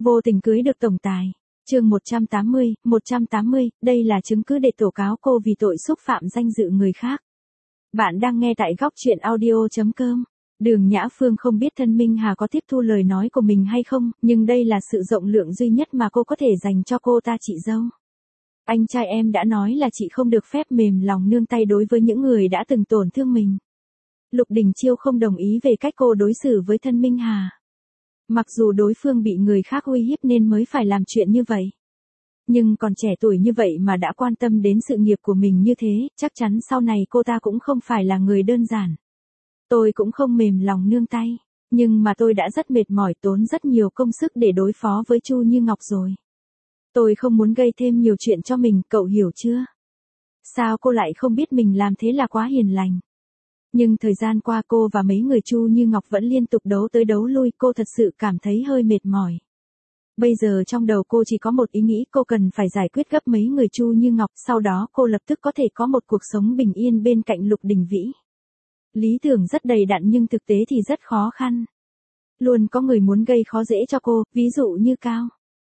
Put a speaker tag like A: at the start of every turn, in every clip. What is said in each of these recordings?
A: Vô tình cưới được tổng tài. Chương 180, đây là chứng cứ để tố cáo cô vì tội xúc phạm danh dự người khác. Bạn đang nghe tại góc truyện audio.com. Đường Nhã Phương không biết Thân Minh Hà có tiếp thu lời nói của mình hay không, nhưng đây là sự rộng lượng duy nhất mà cô có thể dành cho cô ta chị dâu. Anh trai em đã nói là chị không được phép mềm lòng nương tay đối với những người đã từng tổn thương mình. Lục Đình Chiêu không đồng ý về cách cô đối xử với Thân Minh Hà. Mặc dù đối phương bị người khác uy hiếp nên mới phải làm chuyện như vậy. Nhưng còn trẻ tuổi như vậy mà đã quan tâm đến sự nghiệp của mình như thế, chắc chắn sau này cô ta cũng không phải là người đơn giản. Tôi cũng không mềm lòng nương tay, nhưng mà tôi đã rất mệt mỏi tốn rất nhiều công sức để đối phó với Chu Như Ngọc rồi. Tôi không muốn gây thêm nhiều chuyện cho mình, cậu hiểu chưa? Sao cô lại không biết mình làm thế là quá hiền lành? Nhưng thời gian qua cô và mấy người Chu Như Ngọc vẫn liên tục đấu tới đấu lui, cô thật sự cảm thấy hơi mệt mỏi. Bây giờ trong đầu cô chỉ có một ý nghĩ, cô cần phải giải quyết gấp mấy người Chu Như Ngọc, sau đó cô lập tức có thể có một cuộc sống bình yên bên cạnh Lục Đình Vĩ. Lý tưởng rất đầy đặn nhưng thực tế thì rất khó khăn. Luôn có người muốn gây khó dễ cho cô, ví dụ như Cao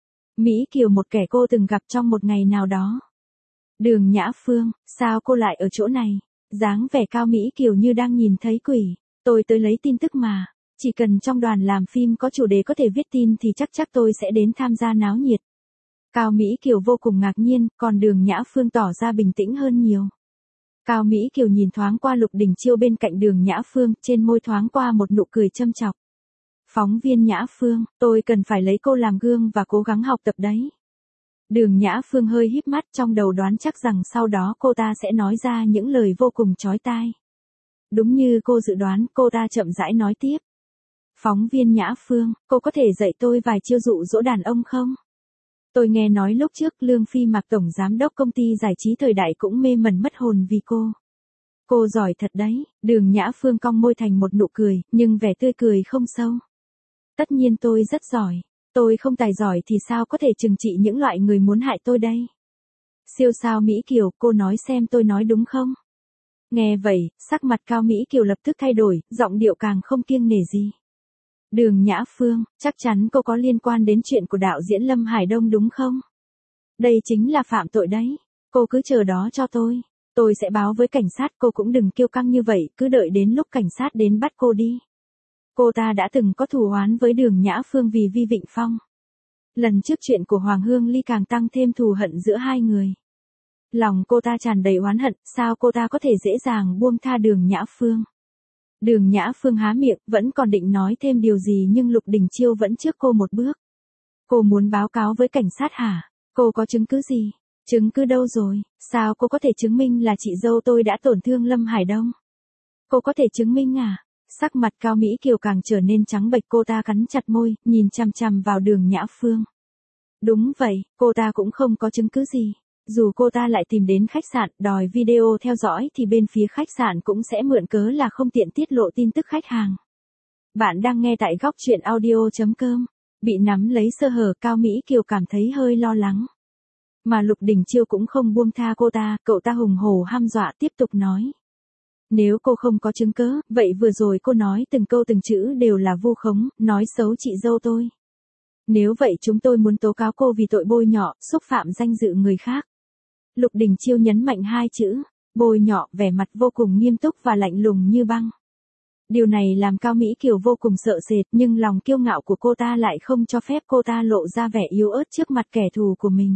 A: Mỹ Kiều, một kẻ cô từng gặp trong một ngày nào đó. Đường Nhã Phương, sao cô lại ở chỗ này? Dáng vẻ Cao Mỹ Kiều như đang nhìn thấy quỷ. Tôi tới lấy tin tức mà. Chỉ cần trong đoàn làm phim có chủ đề có thể viết tin thì chắc tôi sẽ đến tham gia náo nhiệt. Cao Mỹ Kiều vô cùng ngạc nhiên, còn Đường Nhã Phương tỏ ra bình tĩnh hơn nhiều. Cao Mỹ Kiều nhìn thoáng qua Lục Đình Chiêu bên cạnh Đường Nhã Phương, trên môi thoáng qua một nụ cười châm chọc. Phóng viên Nhã Phương, tôi cần phải lấy cô làm gương và cố gắng học tập đấy. Đường Nhã Phương hơi híp mắt, trong đầu đoán chắc rằng sau đó cô ta sẽ nói ra những lời vô cùng chói tai. Đúng như cô dự đoán, cô ta chậm rãi nói tiếp. Phóng viên Nhã Phương, cô có thể dạy tôi vài chiêu dụ dỗ đàn ông không? Tôi nghe nói lúc trước Lương Phi Mạc tổng giám đốc công ty giải trí Thời Đại cũng mê mẩn mất hồn vì cô. Cô giỏi thật đấy. Đường Nhã Phương cong môi thành một nụ cười, nhưng vẻ tươi cười không sâu. Tất nhiên tôi rất giỏi. Tôi không tài giỏi thì sao có thể trừng trị những loại người muốn hại tôi đây? Siêu sao Mỹ Kiều, cô nói xem tôi nói đúng không? Nghe vậy, sắc mặt Cao Mỹ Kiều lập tức thay đổi, giọng điệu càng không kiêng nể gì. Đường Nhã Phương, chắc chắn cô có liên quan đến chuyện của đạo diễn Lâm Hải Đông đúng không? Đây chính là phạm tội đấy. Cô cứ chờ đó cho tôi. Tôi sẽ báo với cảnh sát, cô cũng đừng kiêu căng như vậy, cứ đợi đến lúc cảnh sát đến bắt cô đi. Cô ta đã từng có thù oán với Đường Nhã Phương vì Vi Vịnh Phong. Lần trước chuyện của Hoàng Hương Ly càng tăng thêm thù hận giữa hai người. Lòng cô ta tràn đầy oán hận, sao cô ta có thể dễ dàng buông tha Đường Nhã Phương? Đường Nhã Phương há miệng, vẫn còn định nói thêm điều gì nhưng Lục Đình Chiêu vẫn trước cô một bước. Cô muốn báo cáo với cảnh sát hả? Cô có chứng cứ gì? Chứng cứ đâu rồi? Sao cô có thể chứng minh là chị dâu tôi đã tổn thương Lâm Hải Đông? Cô có thể chứng minh à? Sắc mặt Cao Mỹ Kiều càng trở nên trắng bệch, cô ta cắn chặt môi, nhìn chằm chằm vào Đường Nhã Phương. Đúng vậy, cô ta cũng không có chứng cứ gì. Dù cô ta lại tìm đến khách sạn đòi video theo dõi thì bên phía khách sạn cũng sẽ mượn cớ là không tiện tiết lộ tin tức khách hàng. Bạn đang nghe tại góc truyện audio.com. Bị nắm lấy sơ hở, Cao Mỹ Kiều cảm thấy hơi lo lắng. Mà Lục Đình Chiêu cũng không buông tha cô ta, cậu ta hùng hổ hăm dọa tiếp tục nói. Nếu cô không có chứng cớ, vậy vừa rồi cô nói từng câu từng chữ đều là vu khống, nói xấu chị dâu tôi. Nếu vậy chúng tôi muốn tố cáo cô vì tội bôi nhọ, xúc phạm danh dự người khác. Lục Đình Chiêu nhấn mạnh hai chữ, bôi nhọ, vẻ mặt vô cùng nghiêm túc và lạnh lùng như băng. Điều này làm Cao Mỹ Kiều vô cùng sợ sệt, nhưng lòng kiêu ngạo của cô ta lại không cho phép cô ta lộ ra vẻ yếu ớt trước mặt kẻ thù của mình.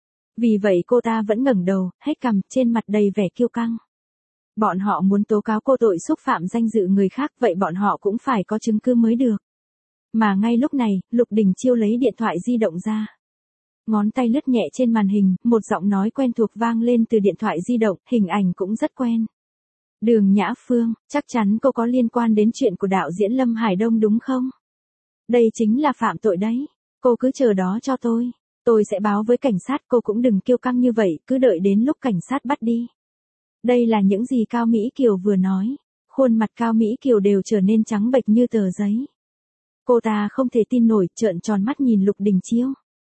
A: Vì vậy cô ta vẫn ngẩng đầu, hết cằm, trên mặt đầy vẻ kiêu căng. Bọn họ muốn tố cáo cô tội xúc phạm danh dự người khác, vậy bọn họ cũng phải có chứng cứ mới được. Mà ngay lúc này, Lục Đình Chiêu lấy điện thoại di động ra. Ngón tay lướt nhẹ trên màn hình, một giọng nói quen thuộc vang lên từ điện thoại di động, hình ảnh cũng rất quen. Đường Nhã Phương, chắc chắn cô có liên quan đến chuyện của đạo diễn Lâm Hải Đông đúng không? Đây chính là phạm tội đấy. Cô cứ chờ đó cho tôi. Tôi sẽ báo với cảnh sát, cô cũng đừng kiêu căng như vậy, cứ đợi đến lúc cảnh sát bắt đi. Đây là những gì Cao Mỹ Kiều vừa nói. Khuôn mặt Cao Mỹ Kiều đều trở nên trắng bệch như tờ giấy. Cô ta không thể tin nổi, trợn tròn mắt nhìn Lục Đình Chiêu.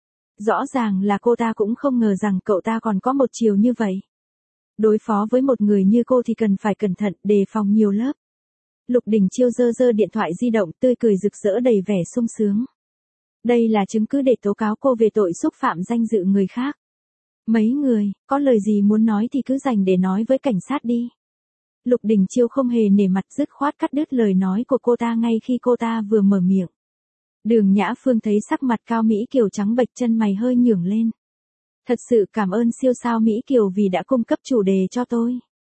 A: Rõ ràng là cô ta cũng không ngờ rằng cậu ta còn có một chiều như vậy. Đối phó với một người như cô thì cần phải cẩn thận, đề phòng nhiều lớp. Lục Đình Chiêu giơ điện thoại di động, tươi cười rực rỡ đầy vẻ sung sướng. Đây là chứng cứ để tố cáo cô về tội xúc phạm danh dự người khác. Mấy người, có lời gì muốn nói thì cứ dành để nói với cảnh sát đi. Lục Đình Chiêu không hề nể mặt dứt khoát cắt đứt lời nói của cô ta ngay khi cô ta vừa mở miệng. Đường Nhã Phương thấy sắc mặt Cao Mỹ Kiều trắng bệch, chân mày hơi nhướng lên. Thật sự cảm ơn siêu sao Mỹ Kiều vì đã cung cấp chủ đề cho tôi.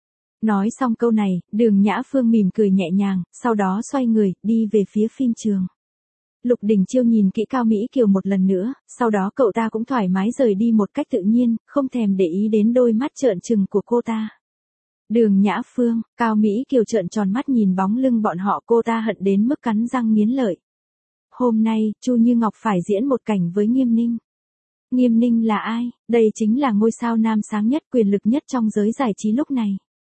A: Nói xong câu này, Đường Nhã Phương mỉm cười nhẹ nhàng, sau đó xoay người, đi về phía phim trường. Lục Đình Chiêu nhìn kỹ Cao Mỹ Kiều một lần nữa, sau đó cậu ta cũng thoải mái rời đi một cách tự nhiên, không thèm để ý đến đôi mắt trợn trừng của cô ta. Đường Nhã Phương, Cao Mỹ Kiều trợn tròn mắt nhìn bóng lưng bọn họ, cô ta hận đến mức cắn răng nghiến lợi. Hôm nay, Chu Như Ngọc phải diễn một cảnh với Nghiêm Ninh. Nghiêm Ninh là ai? Đây chính là ngôi sao nam sáng nhất, quyền lực nhất trong giới giải trí lúc này.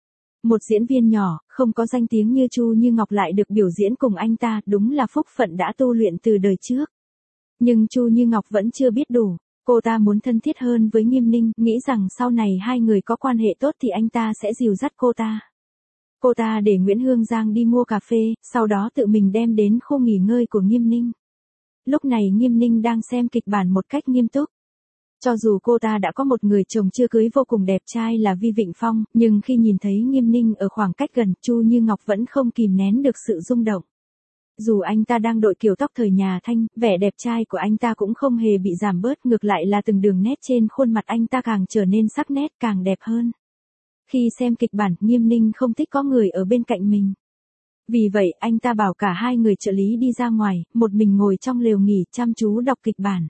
A: Một diễn viên nhỏ, không có danh tiếng như Chu Như Ngọc lại được biểu diễn cùng anh ta, đúng là phúc phận đã tu luyện từ đời trước. Nhưng Chu Như Ngọc vẫn chưa biết đủ, cô ta muốn thân thiết hơn với Nghiêm Ninh, nghĩ rằng sau này hai người có quan hệ tốt thì anh ta sẽ dìu dắt cô ta. Cô ta để Nguyễn Hương Giang đi mua cà phê, sau đó tự mình đem đến khu nghỉ ngơi của Nghiêm Ninh. Lúc này Nghiêm Ninh đang xem kịch bản một cách nghiêm túc. Cho dù cô ta đã có một người chồng chưa cưới vô cùng đẹp trai là Vi Vịnh Phong, nhưng khi nhìn thấy Nghiêm Ninh ở khoảng cách gần, Chu Như Ngọc vẫn không kìm nén được sự rung động. Dù anh ta đang đội kiểu tóc thời nhà Thanh, vẻ đẹp trai của anh ta cũng không hề bị giảm bớt, ngược lại là từng đường nét trên khuôn mặt anh ta càng trở nên sắc nét, càng đẹp hơn. Khi xem kịch bản, Nghiêm Ninh không thích có người ở bên cạnh mình. Vì vậy, anh ta bảo cả hai người trợ lý đi ra ngoài, một mình ngồi trong lều nghỉ chăm chú đọc kịch bản.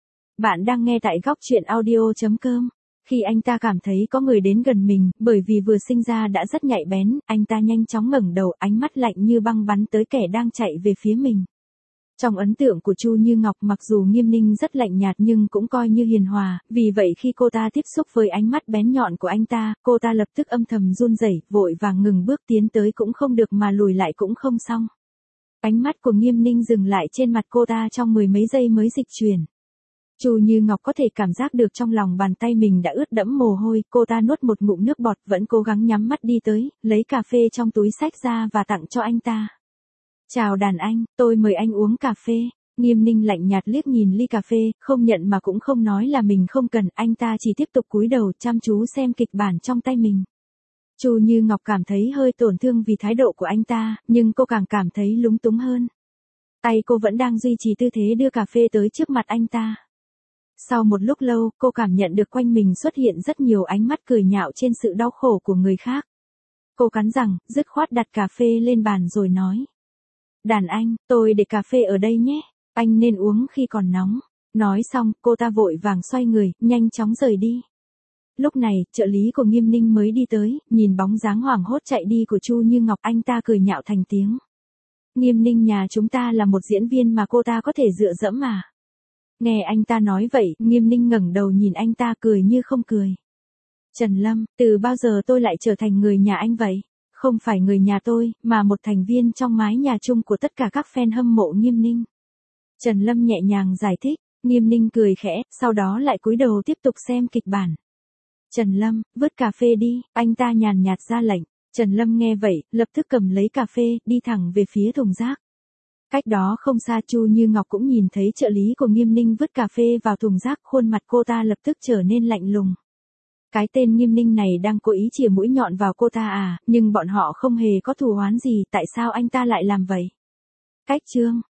A: Bạn đang nghe tại góc truyện audio.com. Khi anh ta cảm thấy có người đến gần mình, bởi vì vừa sinh ra đã rất nhạy bén, anh ta nhanh chóng ngẩng đầu, ánh mắt lạnh như băng bắn tới kẻ đang chạy về phía mình. Trong ấn tượng của Chu Như Ngọc, mặc dù Nghiêm Ninh rất lạnh nhạt nhưng cũng coi như hiền hòa, vì vậy khi cô ta tiếp xúc với ánh mắt bén nhọn của anh ta, cô ta lập tức âm thầm run rẩy, vội vàng ngừng bước, tiến tới cũng không được mà lùi lại cũng không xong. Ánh mắt của Nghiêm Ninh dừng lại trên mặt cô ta trong mười mấy giây mới dịch chuyển. Chu Như Ngọc có thể cảm giác được trong lòng bàn tay mình đã ướt đẫm mồ hôi, cô ta nuốt một ngụm nước bọt, vẫn cố gắng nhắm mắt đi tới, lấy cà phê trong túi xách ra và tặng cho anh ta. Chào đàn anh, tôi mời anh uống cà phê. Nghiêm Ninh lạnh nhạt liếc nhìn ly cà phê, không nhận mà cũng không nói là mình không cần, anh ta chỉ tiếp tục cúi đầu chăm chú xem kịch bản trong tay mình. Chu Như Ngọc cảm thấy hơi tổn thương vì thái độ của anh ta, nhưng cô càng cảm thấy lúng túng hơn. Tay cô vẫn đang duy trì tư thế đưa cà phê tới trước mặt anh ta. Sau một lúc lâu, cô cảm nhận được quanh mình xuất hiện rất nhiều ánh mắt cười nhạo trên sự đau khổ của người khác. Cô cắn răng, dứt khoát đặt cà phê lên bàn rồi nói. Đàn anh, tôi để cà phê ở đây nhé, anh nên uống khi còn nóng. Nói xong, cô ta vội vàng xoay người, nhanh chóng rời đi. Lúc này, trợ lý của Nghiêm Ninh mới đi tới, nhìn bóng dáng hoảng hốt chạy đi của Chu Như Ngọc, anh ta cười nhạo thành tiếng. Nghiêm Ninh nhà chúng ta là một diễn viên mà cô ta có thể dựa dẫm mà. Nghe anh ta nói vậy, Nghiêm Ninh ngẩng đầu nhìn anh ta cười như không cười. Trần Lâm, từ bao giờ tôi lại trở thành người nhà anh vậy? Không phải người nhà tôi, mà một thành viên trong mái nhà chung của tất cả các fan hâm mộ Nghiêm Ninh. Trần Lâm nhẹ nhàng giải thích, Nghiêm Ninh cười khẽ, sau đó lại cúi đầu tiếp tục xem kịch bản. Trần Lâm, vứt cà phê đi, anh ta nhàn nhạt ra lệnh. Trần Lâm nghe vậy, lập tức cầm lấy cà phê, đi thẳng về phía thùng rác. Cách đó không xa, Chu Như Ngọc cũng nhìn thấy trợ lý của Nghiêm Ninh vứt cà phê vào thùng rác, khuôn mặt cô ta lập tức trở nên lạnh lùng. Cái tên Nghiêm Ninh này đang cố ý chìa mũi nhọn vào cô ta à, nhưng bọn họ không hề có thù oán gì, tại sao anh ta lại làm vậy? Cách chương